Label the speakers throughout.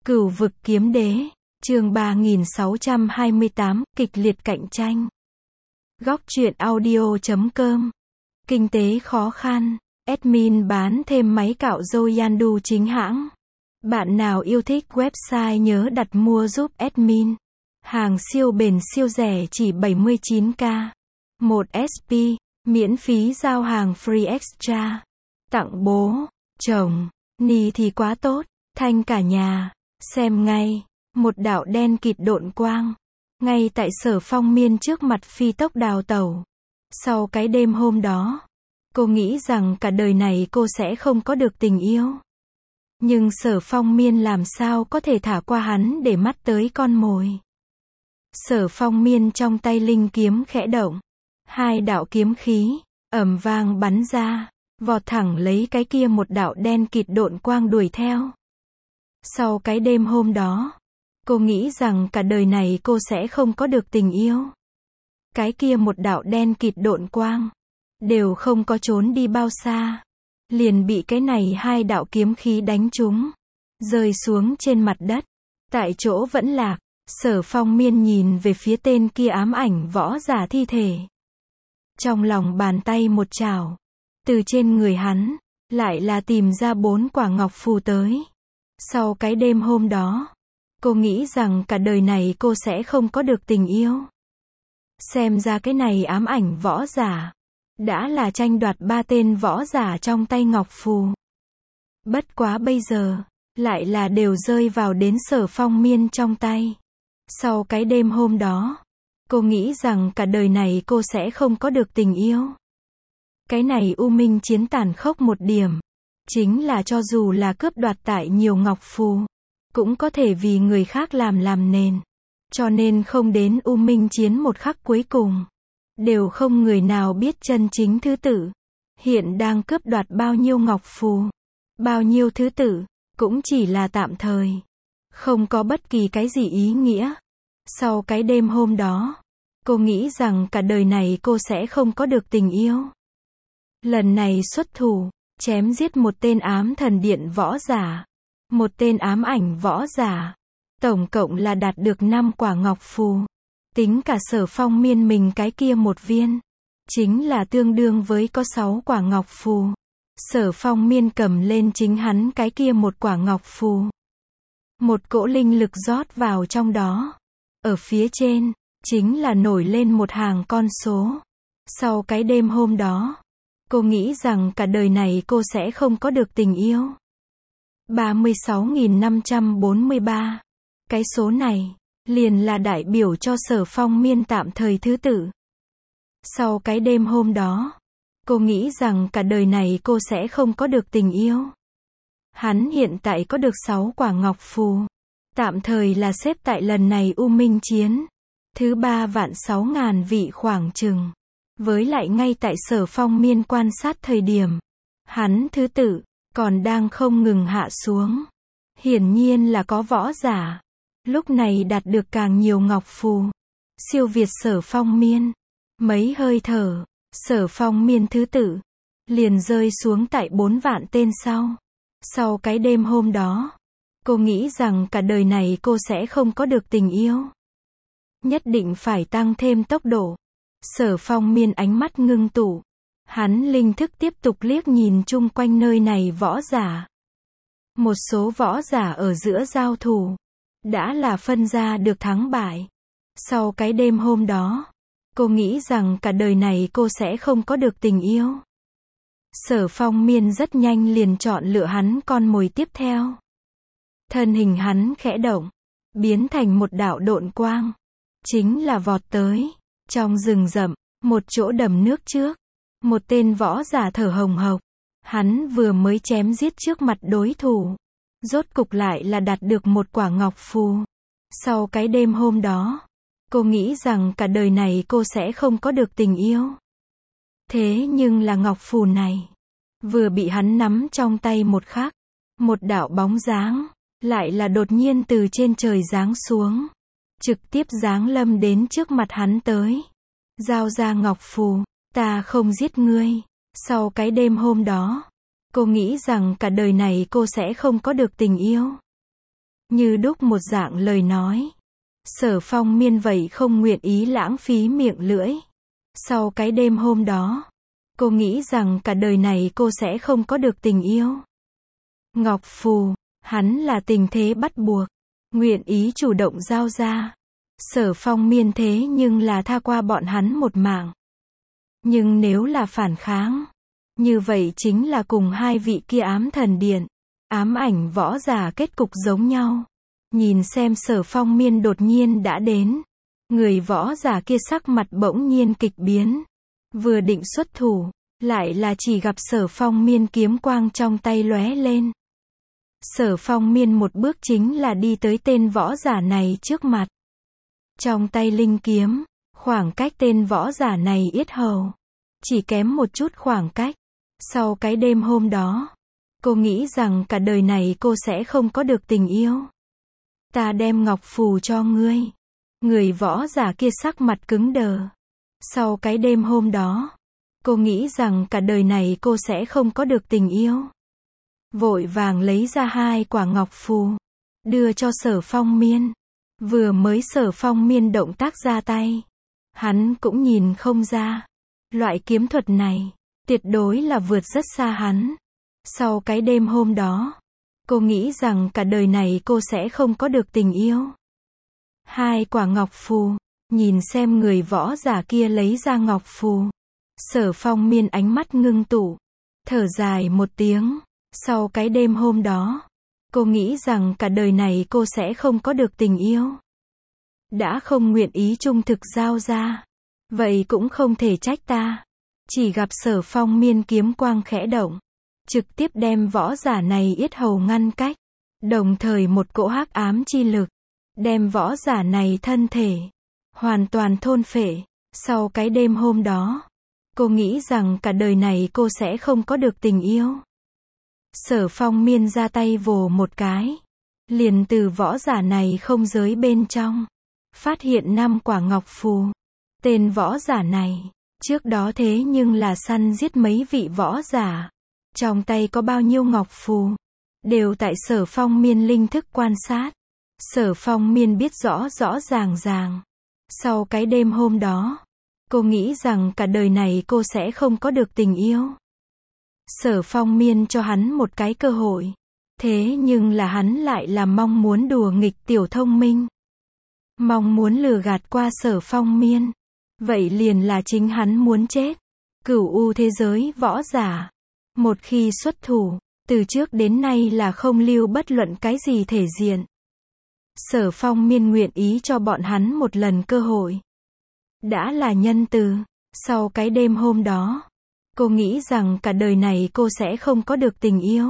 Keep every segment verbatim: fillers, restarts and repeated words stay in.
Speaker 1: Cửu vực kiếm đế, chương ba nghìn sáu trăm hai mươi tám, kịch liệt cạnh tranh. Góc truyện audio chấm com. Kinh tế khó khăn, admin bán thêm máy cạo râu Yandu chính hãng. Bạn nào yêu thích website nhớ đặt mua giúp admin. Hàng siêu bền siêu rẻ chỉ bảy mươi chín k. một ét pê, miễn phí giao hàng free extra. Tặng bố, chồng, ni thì quá tốt, thanh cả nhà. Xem ngay, một đạo đen kịt độn quang, ngay tại Sở Phong Miên trước mặt phi tốc đào tẩu. Sau cái đêm hôm đó, cô nghĩ rằng cả đời này cô sẽ không có được tình yêu. Nhưng Sở Phong Miên làm sao có thể thả qua hắn để mắt tới con mồi. Sở Phong Miên trong tay linh kiếm khẽ động, hai đạo kiếm khí ầm vang bắn ra, vọt thẳng lấy cái kia một đạo đen kịt độn quang đuổi theo. Sau cái đêm hôm đó, cô nghĩ rằng cả đời này cô sẽ không có được tình yêu. Cái kia một đạo đen kịt độn quang, đều không có trốn đi bao xa, liền bị cái này hai đạo kiếm khí đánh trúng, rơi xuống trên mặt đất, tại chỗ vẫn lạc. Sở Phong Miên nhìn về phía tên kia ám ảnh võ giả thi thể. Trong lòng bàn tay một chảo, từ trên người hắn, lại là tìm ra bốn quả ngọc phù tới. Sau cái đêm hôm đó, cô nghĩ rằng cả đời này cô sẽ không có được tình yêu. Xem ra cái này ám ảnh võ giả, đã là tranh đoạt ba tên võ giả trong tay ngọc phù. Bất quá bây giờ, lại là đều rơi vào đến Sở Phong Miên trong tay. Sau cái đêm hôm đó, cô nghĩ rằng cả đời này cô sẽ không có được tình yêu. Cái này U Minh chiến tàn khốc một điểm, chính là cho dù là cướp đoạt tại nhiều ngọc phù, cũng có thể vì người khác làm làm nền. Cho nên không đến U Minh chiến một khắc cuối cùng, đều không người nào biết chân chính thứ tự. Hiện đang cướp đoạt bao nhiêu ngọc phù, bao nhiêu thứ tự, cũng chỉ là tạm thời, không có bất kỳ cái gì ý nghĩa. Sau cái đêm hôm đó, cô nghĩ rằng cả đời này cô sẽ không có được tình yêu. Lần này xuất thủ, chém giết một tên ám thần điện võ giả, một tên ám ảnh võ giả, tổng cộng là đạt được năm quả ngọc phù. Tính cả Sở Phong Miên mình cái kia một viên, chính là tương đương với có sáu quả ngọc phù. Sở Phong Miên cầm lên chính hắn cái kia một quả ngọc phù. Một cỗ linh lực rót vào trong đó. Ở phía trên, chính là nổi lên một hàng con số. Sau cái đêm hôm đó, cô nghĩ rằng cả đời này cô sẽ không có được tình yêu. ba mươi sáu nghìn năm trăm bốn mươi ba. Cái số này, liền là đại biểu cho Sở Phong Miên tạm thời thứ tự. Sau cái đêm hôm đó, cô nghĩ rằng cả đời này cô sẽ không có được tình yêu. Hắn hiện tại có được sáu quả ngọc phù, tạm thời là xếp tại lần này U Minh chiến, thứ ba vạn sáu ngàn vị khoảng chừng. Với lại ngay tại Sở Phong Miên quan sát thời điểm, hắn thứ tự, còn đang không ngừng hạ xuống. Hiển nhiên là có võ giả, lúc này đạt được càng nhiều ngọc phù, siêu việt Sở Phong Miên. Mấy hơi thở, Sở Phong Miên thứ tự, liền rơi xuống tại bốn vạn tên sau. Sau cái đêm hôm đó, cô nghĩ rằng cả đời này cô sẽ không có được tình yêu. Nhất định phải tăng thêm tốc độ. Sở Phong Miên ánh mắt ngưng tụ. Hắn linh thức tiếp tục liếc nhìn chung quanh nơi này võ giả. Một số võ giả ở giữa giao thủ, đã là phân ra được thắng bại. Sau cái đêm hôm đó, cô nghĩ rằng cả đời này cô sẽ không có được tình yêu. Sở Phong Miên rất nhanh liền chọn lựa hắn con mồi tiếp theo. Thân hình hắn khẽ động, biến thành một đạo độn quang, chính là vọt tới. Trong rừng rậm, một chỗ đầm nước trước, một tên võ giả thở hồng hộc, hắn vừa mới chém giết trước mặt đối thủ, rốt cục lại là đạt được một quả ngọc phù. Sau cái đêm hôm đó, cô nghĩ rằng cả đời này cô sẽ không có được tình yêu. Thế nhưng là ngọc phù này, vừa bị hắn nắm trong tay một khắc, một đạo bóng dáng, lại là đột nhiên từ trên trời giáng xuống, trực tiếp giáng lâm đến trước mặt hắn tới. Giao ra ngọc phù, ta không giết ngươi. Sau cái đêm hôm đó, cô nghĩ rằng cả đời này cô sẽ không có được tình yêu. như đúc một dạng lời nói. Sở Phong Miên vậy không nguyện ý lãng phí miệng lưỡi. Sau cái đêm hôm đó, cô nghĩ rằng cả đời này cô sẽ không có được tình yêu. Ngọc Phù, hắn là tình thế bắt buộc, nguyện ý chủ động giao ra. Sở Phong Miên thế nhưng là tha qua bọn hắn một mạng. Nhưng nếu là phản kháng, như vậy chính là cùng hai vị kia ám thần điện, ám ảnh võ giả kết cục giống nhau. Nhìn xem Sở Phong Miên đột nhiên đã đến, người võ giả kia sắc mặt bỗng nhiên kịch biến. Vừa định xuất thủ, lại là chỉ gặp Sở Phong Miên kiếm quang trong tay lóe lên. Sở Phong Miên một bước chính là đi tới tên võ giả này trước mặt. Trong tay linh kiếm, khoảng cách tên võ giả này yết hầu, chỉ kém một chút khoảng cách. Sau cái đêm hôm đó, cô nghĩ rằng cả đời này cô sẽ không có được tình yêu. Ta đem ngọc phù cho ngươi. Người võ giả kia sắc mặt cứng đờ. Sau cái đêm hôm đó, cô nghĩ rằng cả đời này cô sẽ không có được tình yêu. Vội vàng lấy ra hai quả ngọc phù, đưa cho Sở Phong Miên. Vừa mới Sở Phong Miên động tác ra tay, hắn cũng nhìn không ra. Loại kiếm thuật này, tuyệt đối là vượt rất xa hắn. Sau cái đêm hôm đó, cô nghĩ rằng cả đời này cô sẽ không có được tình yêu. Hai quả ngọc phù, nhìn xem người võ giả kia lấy ra ngọc phù. Sở Phong Miên ánh mắt ngưng tụ, thở dài một tiếng. Sau cái đêm hôm đó, cô nghĩ rằng cả đời này cô sẽ không có được tình yêu. Đã không nguyện ý trung thực giao ra, vậy cũng không thể trách ta. Chỉ gặp Sở Phong Miên kiếm quang khẽ động, trực tiếp đem võ giả này yết hầu ngăn cách. Đồng thời một cỗ hắc ám chi lực, đem võ giả này thân thể hoàn toàn thôn phệ. Sau cái đêm hôm đó, cô nghĩ rằng cả đời này cô sẽ không có được tình yêu. Sở Phong Miên ra tay vồ một cái, liền từ võ giả này không giới bên trong, phát hiện năm quả ngọc phù. Tên võ giả này, trước đó thế nhưng là săn giết mấy vị võ giả. Trong tay có bao nhiêu ngọc phù, đều tại Sở Phong Miên linh thức quan sát. Sở Phong Miên biết rõ rõ ràng ràng. Sau cái đêm hôm đó, cô nghĩ rằng cả đời này cô sẽ không có được tình yêu. Sở Phong Miên cho hắn một cái cơ hội. Thế nhưng là hắn lại là mong muốn đùa nghịch tiểu thông minh. Mong muốn lừa gạt qua Sở Phong Miên. Vậy liền là chính hắn muốn chết. Cửu u thế giới võ giả, một khi xuất thủ, từ trước đến nay là không lưu bất luận cái gì thể diện. Sở Phong Miên nguyện ý cho bọn hắn một lần cơ hội. Đã là nhân từ. Sau cái đêm hôm đó, cô nghĩ rằng cả đời này cô sẽ không có được tình yêu.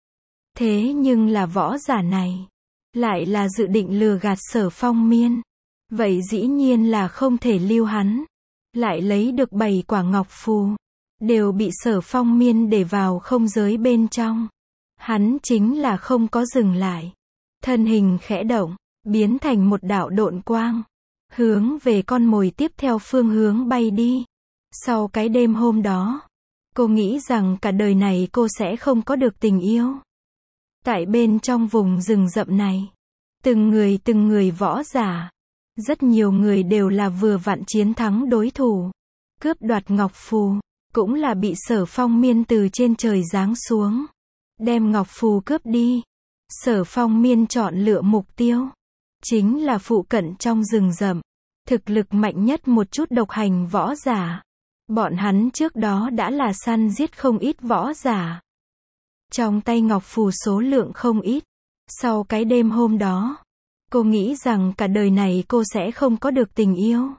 Speaker 1: Thế nhưng là võ giả này, lại là dự định lừa gạt Sở Phong Miên. Vậy dĩ nhiên là không thể lưu hắn. Lại lấy được bảy quả ngọc phù, đều bị Sở Phong Miên để vào không giới bên trong. Hắn chính là không có dừng lại. Thân hình khẽ động, biến thành một đạo độn quang, hướng về con mồi tiếp theo phương hướng bay đi. Sau cái đêm hôm đó, cô nghĩ rằng cả đời này cô sẽ không có được tình yêu. Tại bên trong vùng rừng rậm này, từng người từng người võ giả, rất nhiều người đều là vừa vặn chiến thắng đối thủ. Cướp đoạt ngọc phù, cũng là bị Sở Phong Miên từ trên trời giáng xuống, đem ngọc phù cướp đi. Sở Phong Miên chọn lựa mục tiêu, chính là phụ cận trong rừng rậm, thực lực mạnh nhất một chút độc hành võ giả. Bọn hắn trước đó đã là săn giết không ít võ giả. Trong tay ngọc phù số lượng không ít. Sau cái đêm hôm đó, cô nghĩ rằng cả đời này cô sẽ không có được tình yêu.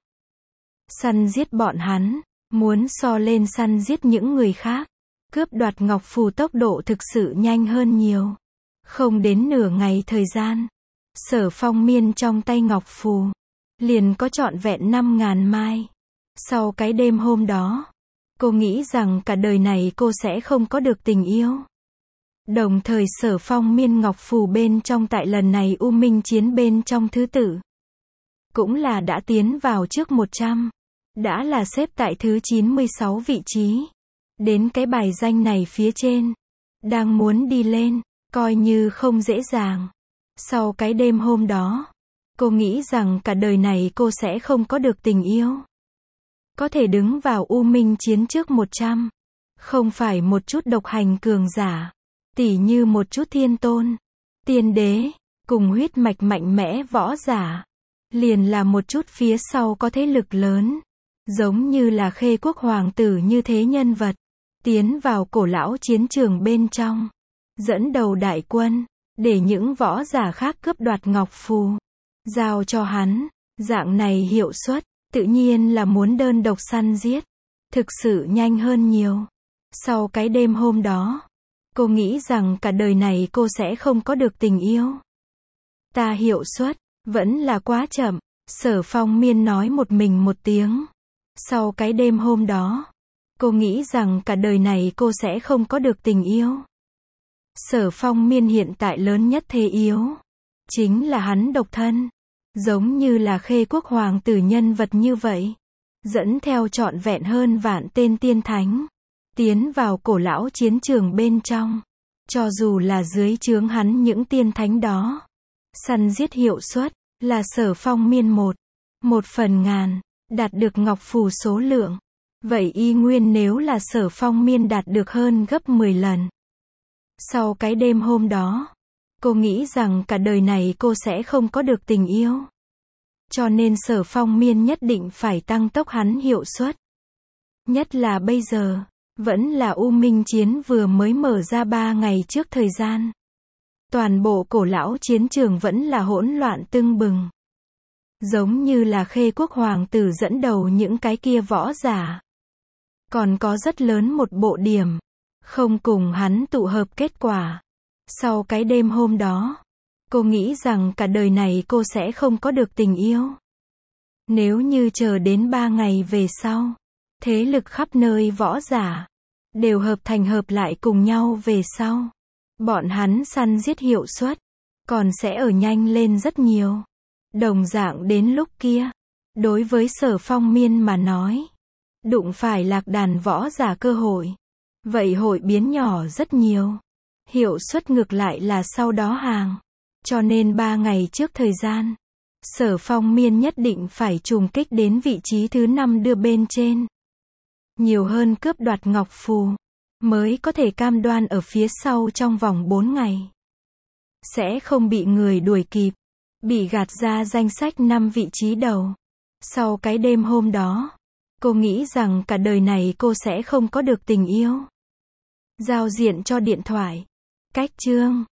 Speaker 1: Săn giết bọn hắn, muốn so lên săn giết những người khác. Cướp đoạt ngọc phù tốc độ thực sự nhanh hơn nhiều. Không đến nửa ngày thời gian, Sở Phong Miên trong tay ngọc phù, liền có trọn vẹn năm ngàn mai. Sau cái đêm hôm đó, cô nghĩ rằng cả đời này cô sẽ không có được tình yêu. Đồng thời Sở Phong Miên ngọc phù bên trong tại lần này U Minh chiến bên trong thứ tự, cũng là đã tiến vào trước một trăm. Đã là xếp tại thứ chín mươi sáu vị trí. Đến cái bài danh này phía trên, đang muốn đi lên, coi như không dễ dàng. Sau cái đêm hôm đó, cô nghĩ rằng cả đời này cô sẽ không có được tình yêu. Có thể đứng vào U Minh Chiến trước một trăm. Không phải một chút độc hành cường giả. Tỉ như một chút thiên tôn, tiên đế, cùng huyết mạch mạnh mẽ võ giả. Liền là một chút phía sau có thế lực lớn. Giống như là Khê Quốc hoàng tử như thế nhân vật. Tiến vào cổ lão chiến trường bên trong. Dẫn đầu đại quân. Để những võ giả khác cướp đoạt ngọc phù. Giao cho hắn. Dạng này hiệu suất. Tự nhiên là muốn đơn độc săn giết. Thực sự nhanh hơn nhiều. Sau cái đêm hôm đó. Cô nghĩ rằng cả đời này cô sẽ không có được tình yêu. Ta hiệu suất. Vẫn là quá chậm. Sở Phong Miên nói một mình một tiếng. Sau cái đêm hôm đó. Cô nghĩ rằng cả đời này cô sẽ không có được tình yêu. Sở Phong Miên hiện tại lớn nhất thế yếu. Chính là hắn độc thân. Giống như là Khê Quốc hoàng tử nhân vật như vậy. Dẫn theo trọn vẹn hơn vạn tên tiên thánh. Tiến vào cổ lão chiến trường bên trong. Cho dù là dưới trướng hắn những tiên thánh đó. Săn giết hiệu suất. Là Sở Phong Miên một. Một phần ngàn. Đạt được ngọc phù số lượng. Vậy y nguyên nếu là Sở Phong Miên đạt được hơn gấp mười lần. Sau cái đêm hôm đó. Cô nghĩ rằng cả đời này cô sẽ không có được tình yêu. Cho nên Sở Phong Miên nhất định phải tăng tốc hắn hiệu suất. Nhất là bây giờ. Vẫn là U Minh Chiến vừa mới mở ra ba ngày trước thời gian. Toàn bộ cổ lão chiến trường vẫn là hỗn loạn tưng bừng. Giống như là Khê Quốc hoàng tử dẫn đầu những cái kia võ giả. Còn có rất lớn một bộ điểm. Không cùng hắn tụ hợp kết quả. Sau cái đêm hôm đó. Cô nghĩ rằng cả đời này cô sẽ không có được tình yêu. Nếu như chờ đến ba ngày về sau. Thế lực khắp nơi võ giả. Đều hợp thành hợp lại cùng nhau về sau. Bọn hắn săn giết hiệu suất. Còn sẽ ở nhanh lên rất nhiều. Đồng dạng đến lúc kia. Đối với Sở Phong Miên mà nói. Đụng phải lạc đàn võ giả cơ hội. Vậy hội biến nhỏ rất nhiều. Hiệu suất ngược lại là sau đó hàng. Cho nên ba ngày trước thời gian. Sở Phong Miên nhất định phải trùng kích đến vị trí thứ năm đưa bên trên. Nhiều hơn cướp đoạt ngọc phù. Mới có thể cam đoan ở phía sau trong vòng bốn ngày. Sẽ không bị người đuổi kịp. Bị gạt ra danh sách năm vị trí đầu. Sau cái đêm hôm đó. Cô nghĩ rằng cả đời này cô sẽ không có được tình yêu. Giao diện cho điện thoại. Cách chương.